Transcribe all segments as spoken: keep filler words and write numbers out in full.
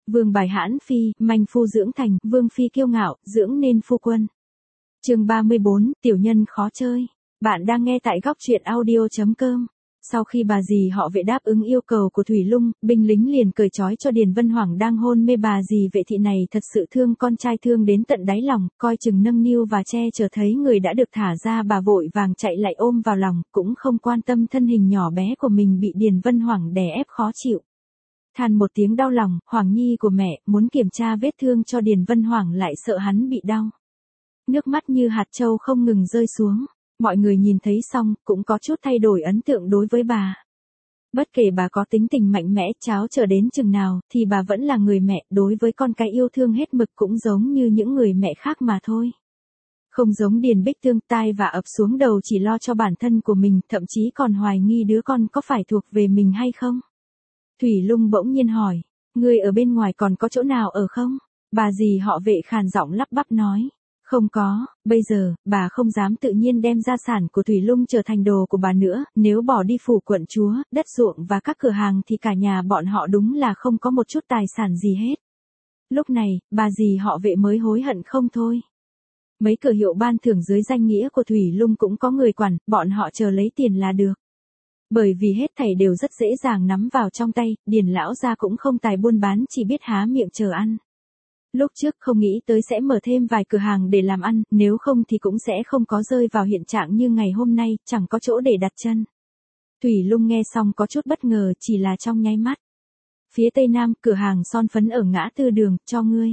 Vương bài hãn phi, manh phu dưỡng thành, vương phi kiêu ngạo, dưỡng nên phu quân. Chương ba mươi bốn, tiểu nhân khó chơi. Bạn đang nghe tại góc truyện audio chấm com. Sau khi bà dì họ Vệ đáp ứng yêu cầu của Thủy Lung, binh lính liền cởi trói cho Điền Vân Hoảng đang hôn mê. Bà dì Vệ thị này thật sự thương con trai thương đến tận đáy lòng, coi chừng nâng niu và che chở thấy người đã được thả ra, bà vội vàng chạy lại ôm vào lòng, cũng không quan tâm thân hình nhỏ bé của mình bị Điền Vân Hoảng đè ép khó chịu. Than một tiếng đau lòng, Hoàng nhi của mẹ, muốn kiểm tra vết thương cho Điền Vân Hoảng lại sợ hắn bị đau. Nước mắt như hạt châu không ngừng rơi xuống. Mọi người nhìn thấy xong, cũng có chút thay đổi ấn tượng đối với bà. Bất kể bà có tính tình mạnh mẽ cháo trở đến chừng nào, thì bà vẫn là người mẹ, đối với con cái yêu thương hết mực cũng giống như những người mẹ khác mà thôi. Không giống Điền Bích Tương, tai và ập xuống đầu chỉ lo cho bản thân của mình, thậm chí còn hoài nghi đứa con có phải thuộc về mình hay không. Thủy Lung bỗng nhiên hỏi, người ở bên ngoài còn có chỗ nào ở không? Bà dì họ Vệ khàn giọng lắp bắp nói. Không có, bây giờ, bà không dám tự nhiên đem gia sản của Thủy Lung trở thành đồ của bà nữa, nếu bỏ đi phủ quận chúa, đất ruộng và các cửa hàng thì cả nhà bọn họ đúng là không có một chút tài sản gì hết. Lúc này, bà dì họ Vệ mới hối hận không thôi. Mấy cửa hiệu ban thưởng dưới danh nghĩa của Thủy Lung cũng có người quản, bọn họ chờ lấy tiền là được. Bởi vì hết thảy đều rất dễ dàng nắm vào trong tay, Điền lão gia cũng không tài buôn bán, chỉ biết há miệng chờ ăn. Lúc trước không nghĩ tới sẽ mở thêm vài cửa hàng để làm ăn, nếu không thì cũng sẽ không có rơi vào hiện trạng như ngày hôm nay, chẳng có chỗ để đặt chân. Thủy Lung nghe xong có chút bất ngờ, chỉ là trong nháy mắt. Phía tây nam, cửa hàng son phấn ở ngã tư đường, cho ngươi.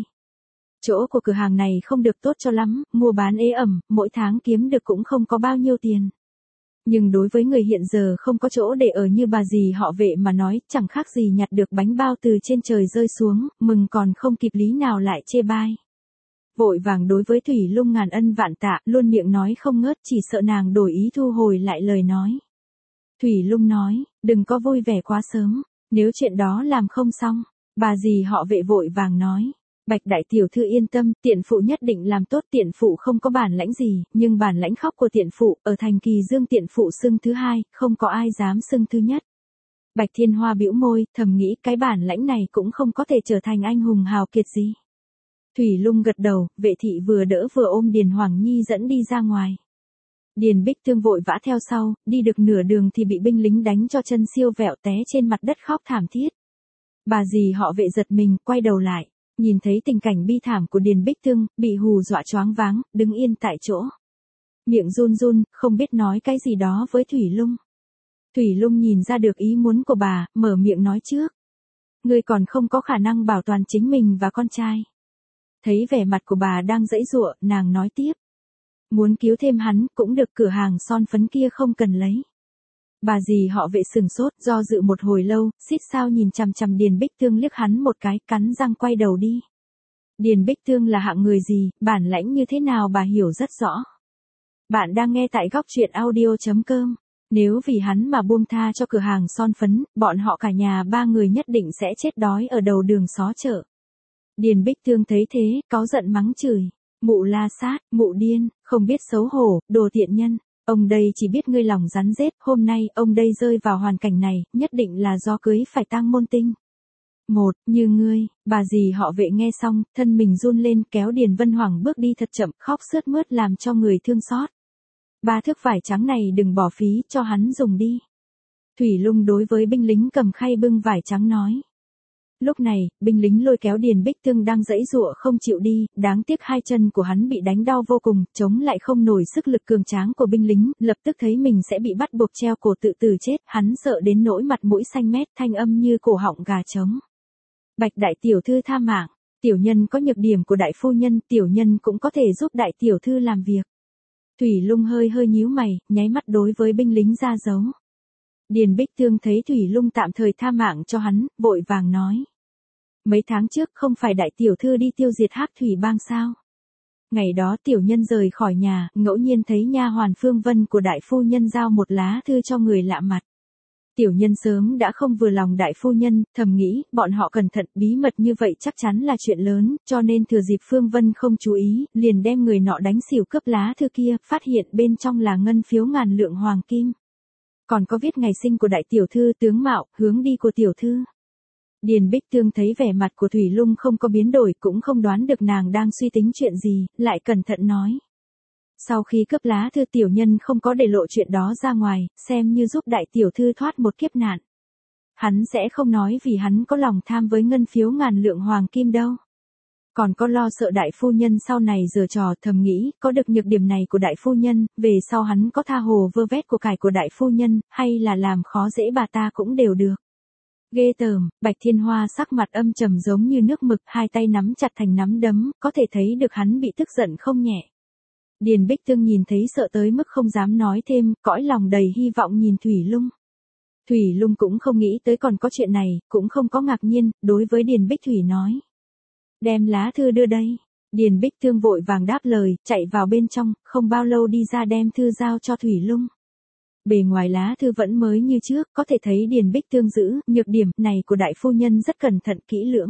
Chỗ của cửa hàng này không được tốt cho lắm, mua bán ế ẩm, mỗi tháng kiếm được cũng không có bao nhiêu tiền. Nhưng đối với người hiện giờ không có chỗ để ở như bà dì họ Vệ mà nói, chẳng khác gì nhặt được bánh bao từ trên trời rơi xuống, mừng còn không kịp lý nào lại chê bai. Vội vàng đối với Thủy Lung ngàn ân vạn tạ, luôn miệng nói không ngớt, chỉ sợ nàng đổi ý thu hồi lại lời nói. Thủy Lung nói, đừng có vui vẻ quá sớm, nếu chuyện đó làm không xong. Bà dì họ Vệ vội vàng nói. Bạch đại tiểu thư yên tâm, tiện phụ nhất định làm tốt. Tiện phụ không có bản lãnh gì, nhưng bản lãnh khóc của tiện phụ, ở thành Kỳ Dương tiện phụ xưng thứ hai, không có ai dám xưng thứ nhất. Bạch Thiên Hoa bĩu môi, thầm nghĩ cái bản lãnh này cũng không có thể trở thành anh hùng hào kiệt gì. Thủy Lung gật đầu, Vệ thị vừa đỡ vừa ôm Điền Hoàng Nhi dẫn đi ra ngoài. Điền Bích Tương vội vã theo sau, đi được nửa đường thì bị binh lính đánh cho chân siêu vẹo té trên mặt đất khóc thảm thiết. Bà dì họ Vệ giật mình, quay đầu lại. Nhìn thấy tình cảnh bi thảm của Điền Bích Tương, bị hù dọa choáng váng, đứng yên tại chỗ. Miệng run run, không biết nói cái gì đó với Thủy Lung. Thủy Lung nhìn ra được ý muốn của bà, mở miệng nói trước. Ngươi còn không có khả năng bảo toàn chính mình và con trai. Thấy vẻ mặt của bà đang giãy giụa, nàng nói tiếp. Muốn cứu thêm hắn, cũng được, cửa hàng son phấn kia không cần lấy. Bà dì họ Vệ sừng sốt, do dự một hồi lâu, xít sao nhìn chằm chằm Điền Bích Tương liếc hắn một cái, cắn răng quay đầu đi. Điền Bích Tương là hạng người gì, bản lãnh như thế nào bà hiểu rất rõ. Bạn đang nghe tại góc truyện audio chấm com. Nếu vì hắn mà buông tha cho cửa hàng son phấn, bọn họ cả nhà ba người nhất định sẽ chết đói ở đầu đường xó chợ. Điền Bích Tương thấy thế, cáu giận mắng chửi. Mụ la sát, mụ điên, không biết xấu hổ, đồ tiện nhân. Ông đây chỉ biết ngươi lòng rắn rết, hôm nay ông đây rơi vào hoàn cảnh này, nhất định là do cưới phải tang môn tinh. Một, như ngươi, bà dì họ Vệ nghe xong, thân mình run lên, kéo Điền Vân Hoảng bước đi thật chậm, khóc sướt mướt làm cho người thương xót. Ba thước vải trắng này đừng bỏ phí, cho hắn dùng đi. Thủy Lung đối với binh lính cầm khay bưng vải trắng nói. Lúc này, binh lính lôi kéo Điền Bích Tương đang giãy giụa không chịu đi, đáng tiếc hai chân của hắn bị đánh đau vô cùng, chống lại không nổi sức lực cường tráng của binh lính, lập tức thấy mình sẽ bị bắt buộc treo cổ tự tử chết, hắn sợ đến nỗi mặt mũi xanh mét, thanh âm như cổ họng gà trống. Bạch đại tiểu thư tha mạng, tiểu nhân có nhược điểm của đại phu nhân, tiểu nhân cũng có thể giúp đại tiểu thư làm việc. Thủy Lung hơi hơi nhíu mày, nháy mắt đối với binh lính ra dấu. Điền Bích Tương thấy Thủy Lung tạm thời tha mạng cho hắn, vội vàng nói. Mấy tháng trước không phải đại tiểu thư đi tiêu diệt Hắc Thủy Bang sao? Ngày đó tiểu nhân rời khỏi nhà, ngẫu nhiên thấy nha hoàn Phương Vân của đại phu nhân giao một lá thư cho người lạ mặt. Tiểu nhân sớm đã không vừa lòng đại phu nhân, thầm nghĩ, bọn họ cẩn thận, bí mật như vậy chắc chắn là chuyện lớn, cho nên thừa dịp Phương Vân không chú ý, liền đem người nọ đánh xỉu cướp lá thư kia, phát hiện bên trong là ngân phiếu ngàn lượng hoàng kim. Còn có viết ngày sinh của đại tiểu thư, tướng mạo, hướng đi của tiểu thư. Điền Bích Tương thấy vẻ mặt của Thủy Lung không có biến đổi, cũng không đoán được nàng đang suy tính chuyện gì, lại cẩn thận nói. Sau khi cướp lá thư tiểu nhân không có để lộ chuyện đó ra ngoài, xem như giúp đại tiểu thư thoát một kiếp nạn. Hắn sẽ không nói vì hắn có lòng tham với ngân phiếu ngàn lượng hoàng kim đâu. Còn có lo sợ đại phu nhân sau này giở trò, thầm nghĩ, có được nhược điểm này của đại phu nhân, về sau hắn có tha hồ vơ vét của cải của đại phu nhân, hay là làm khó dễ bà ta cũng đều được. Ghê tởm. Bạch Thiên Hoa sắc mặt âm trầm giống như nước mực, hai tay nắm chặt thành nắm đấm, có thể thấy được hắn bị tức giận không nhẹ. Điền Bích Tương nhìn thấy sợ tới mức không dám nói thêm, cõi lòng đầy hy vọng nhìn Thủy Lung. Thủy Lung cũng không nghĩ tới còn có chuyện này, cũng không có ngạc nhiên, đối với Điền Bích Thủy nói. Đem lá thư đưa đây. Điền Bích Tương vội vàng đáp lời, chạy vào bên trong, không bao lâu đi ra đem thư giao cho Thủy Lung. Bề ngoài lá thư vẫn mới như trước, có thể thấy Điền Bích Tương giữ nhược điểm này của đại phu nhân rất cẩn thận kỹ lưỡng.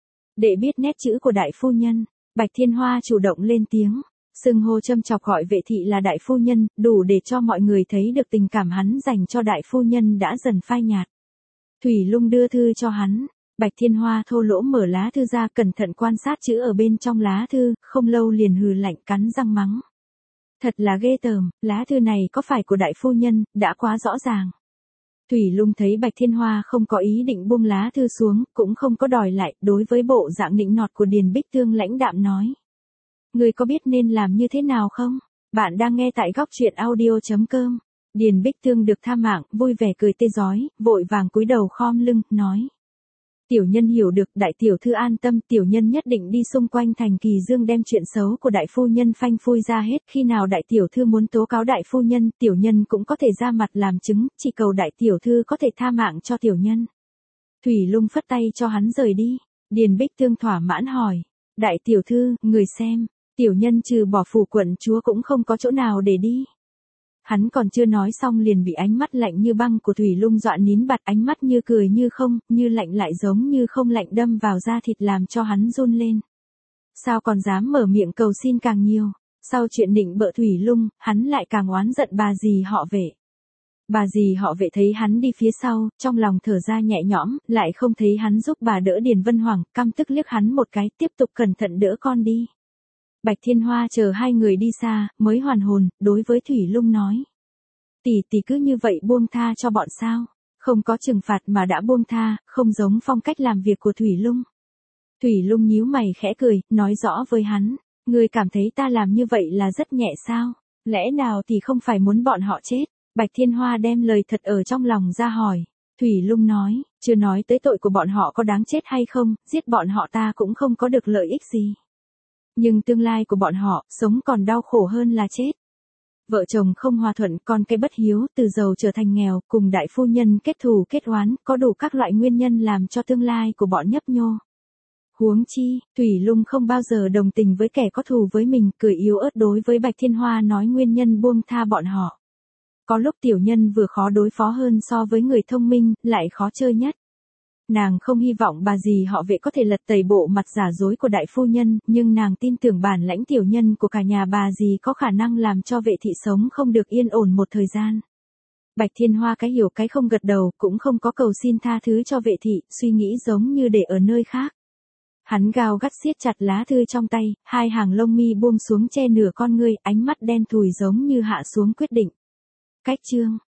Để biết nét chữ của đại phu nhân, Bạch Thiên Hoa chủ động lên tiếng. Xưng hô châm chọc gọi vệ thị là đại phu nhân, đủ để cho mọi người thấy được tình cảm hắn dành cho đại phu nhân đã dần phai nhạt. Thủy Lung đưa thư cho hắn, Bạch Thiên Hoa thô lỗ mở lá thư ra, cẩn thận quan sát chữ ở bên trong lá thư, không lâu liền hừ lạnh cắn răng mắng. Thật là ghê tởm, lá thư này có phải của đại phu nhân, đã quá rõ ràng. Thủy Lung thấy Bạch Thiên Hoa không có ý định buông lá thư xuống, cũng không có đòi lại, đối với bộ dạng nịnh nọt của Điền Bích Tương lãnh đạm nói. Người có biết nên làm như thế nào không? Bạn đang nghe tại góc truyện audio chấm com. Điền Bích Tương được tha mạng, vui vẻ cười tê rói, vội vàng cúi đầu khom lưng, nói. Tiểu nhân hiểu được, đại tiểu thư an tâm, tiểu nhân nhất định đi xung quanh thành Kỳ Dương đem chuyện xấu của đại phu nhân phanh phui ra hết, khi nào đại tiểu thư muốn tố cáo đại phu nhân, tiểu nhân cũng có thể ra mặt làm chứng, chỉ cầu đại tiểu thư có thể tha mạng cho tiểu nhân. Thủy Lung phất tay cho hắn rời đi. Điền Bích Tương thỏa mãn hỏi, đại tiểu thư, người xem, tiểu nhân trừ bỏ phủ quận chúa cũng không có chỗ nào để đi. Hắn còn chưa nói xong liền bị ánh mắt lạnh như băng của Thủy Lung dọa nín bặt, ánh mắt như cười như không, như lạnh lại giống như không lạnh đâm vào da thịt làm cho hắn run lên. Sao còn dám mở miệng cầu xin càng nhiều, sau chuyện nịnh bợ Thủy Lung, hắn lại càng oán giận bà dì họ Vệ. Bà dì họ Vệ thấy hắn đi phía sau, trong lòng thở ra nhẹ nhõm, lại không thấy hắn giúp bà đỡ Điền Vân Hoàng, căm tức liếc hắn một cái, tiếp tục cẩn thận đỡ con đi. Bạch Thiên Hoa chờ hai người đi xa, mới hoàn hồn, đối với Thủy Lung nói. Tỷ tỷ cứ như vậy buông tha cho bọn sao, không có trừng phạt mà đã buông tha, không giống phong cách làm việc của Thủy Lung. Thủy Lung nhíu mày khẽ cười, nói rõ với hắn, ngươi cảm thấy ta làm như vậy là rất nhẹ sao, lẽ nào thì không phải muốn bọn họ chết. Bạch Thiên Hoa đem lời thật ở trong lòng ra hỏi. Thủy Lung nói, chưa nói tới tội của bọn họ có đáng chết hay không, giết bọn họ ta cũng không có được lợi ích gì. Nhưng tương lai của bọn họ, sống còn đau khổ hơn là chết. Vợ chồng không hòa thuận, con cái bất hiếu, từ giàu trở thành nghèo, cùng đại phu nhân kết thù kết oán, có đủ các loại nguyên nhân làm cho tương lai của bọn nhấp nhô. Huống chi, Thủy Lung không bao giờ đồng tình với kẻ có thù với mình, cười yếu ớt đối với Bạch Thiên Hoa nói nguyên nhân buông tha bọn họ. Có lúc tiểu nhân vừa khó đối phó hơn so với người thông minh, lại khó chơi nhất. Nàng không hy vọng bà dì họ Vệ có thể lật tẩy bộ mặt giả dối của đại phu nhân, nhưng nàng tin tưởng bản lãnh tiểu nhân của cả nhà bà dì có khả năng làm cho Vệ thị sống không được yên ổn một thời gian. Bạch Thiên Hoa cái hiểu cái không gật đầu, cũng không có cầu xin tha thứ cho Vệ thị, suy nghĩ giống như để ở nơi khác. Hắn gào gắt siết chặt lá thư trong tay, hai hàng lông mi buông xuống che nửa con ngươi, ánh mắt đen thùi giống như hạ xuống quyết định. Cách chương